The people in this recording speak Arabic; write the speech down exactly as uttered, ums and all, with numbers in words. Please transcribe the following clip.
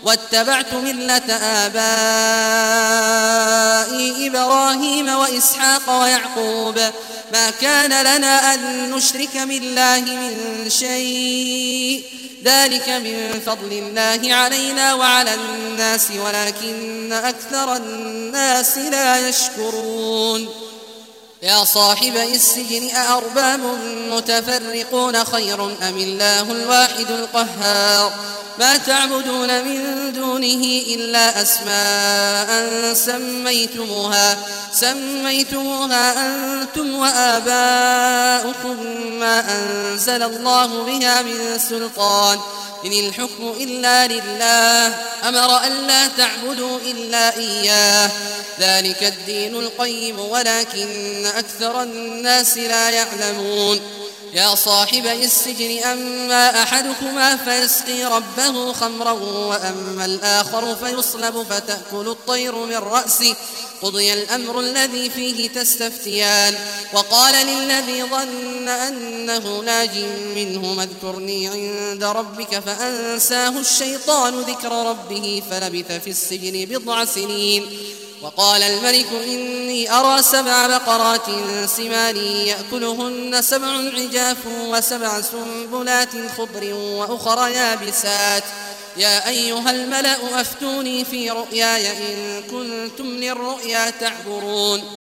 واتبعت ملة آبائي إبراهيم وإسحاق ويعقوب ما كان لنا أن نشرك بالله من شيء ذلك من فضل الله علينا وعلى الناس ولكن أكثر الناس لا يشكرون يا صاحبي السجن أأرباب متفرقون خير أم الله الواحد القهار ما تعبدون من دونه إلا أسماء سميتموها سميتموها أنتم وآباؤكم ما أنزل الله بها من سلطان إن الحكم إلا لله أمر أن لا تعبدوا إلا إياه ذلك الدين القيم ولكن أكثر الناس لا يعلمون يا صاحبي السجن أما أحدكما فيسقي ربه خمرا وأما الآخر فيصلب فتأكل الطير من رأسه قضي الأمر الذي فيه تستفتيان وقال للذي ظن أنه ناج منه اذكرني عند ربك فأنساه الشيطان ذكر ربه فلبث في السجن بضع سنين وقال الملك إني أرى سبع بقرات سمان يأكلهن سبع عجاف وسبع سنبلات خضر وأخر يابسات يا أيها الملأ أفتوني في رؤياي إن كنتم للرؤيا تعبرون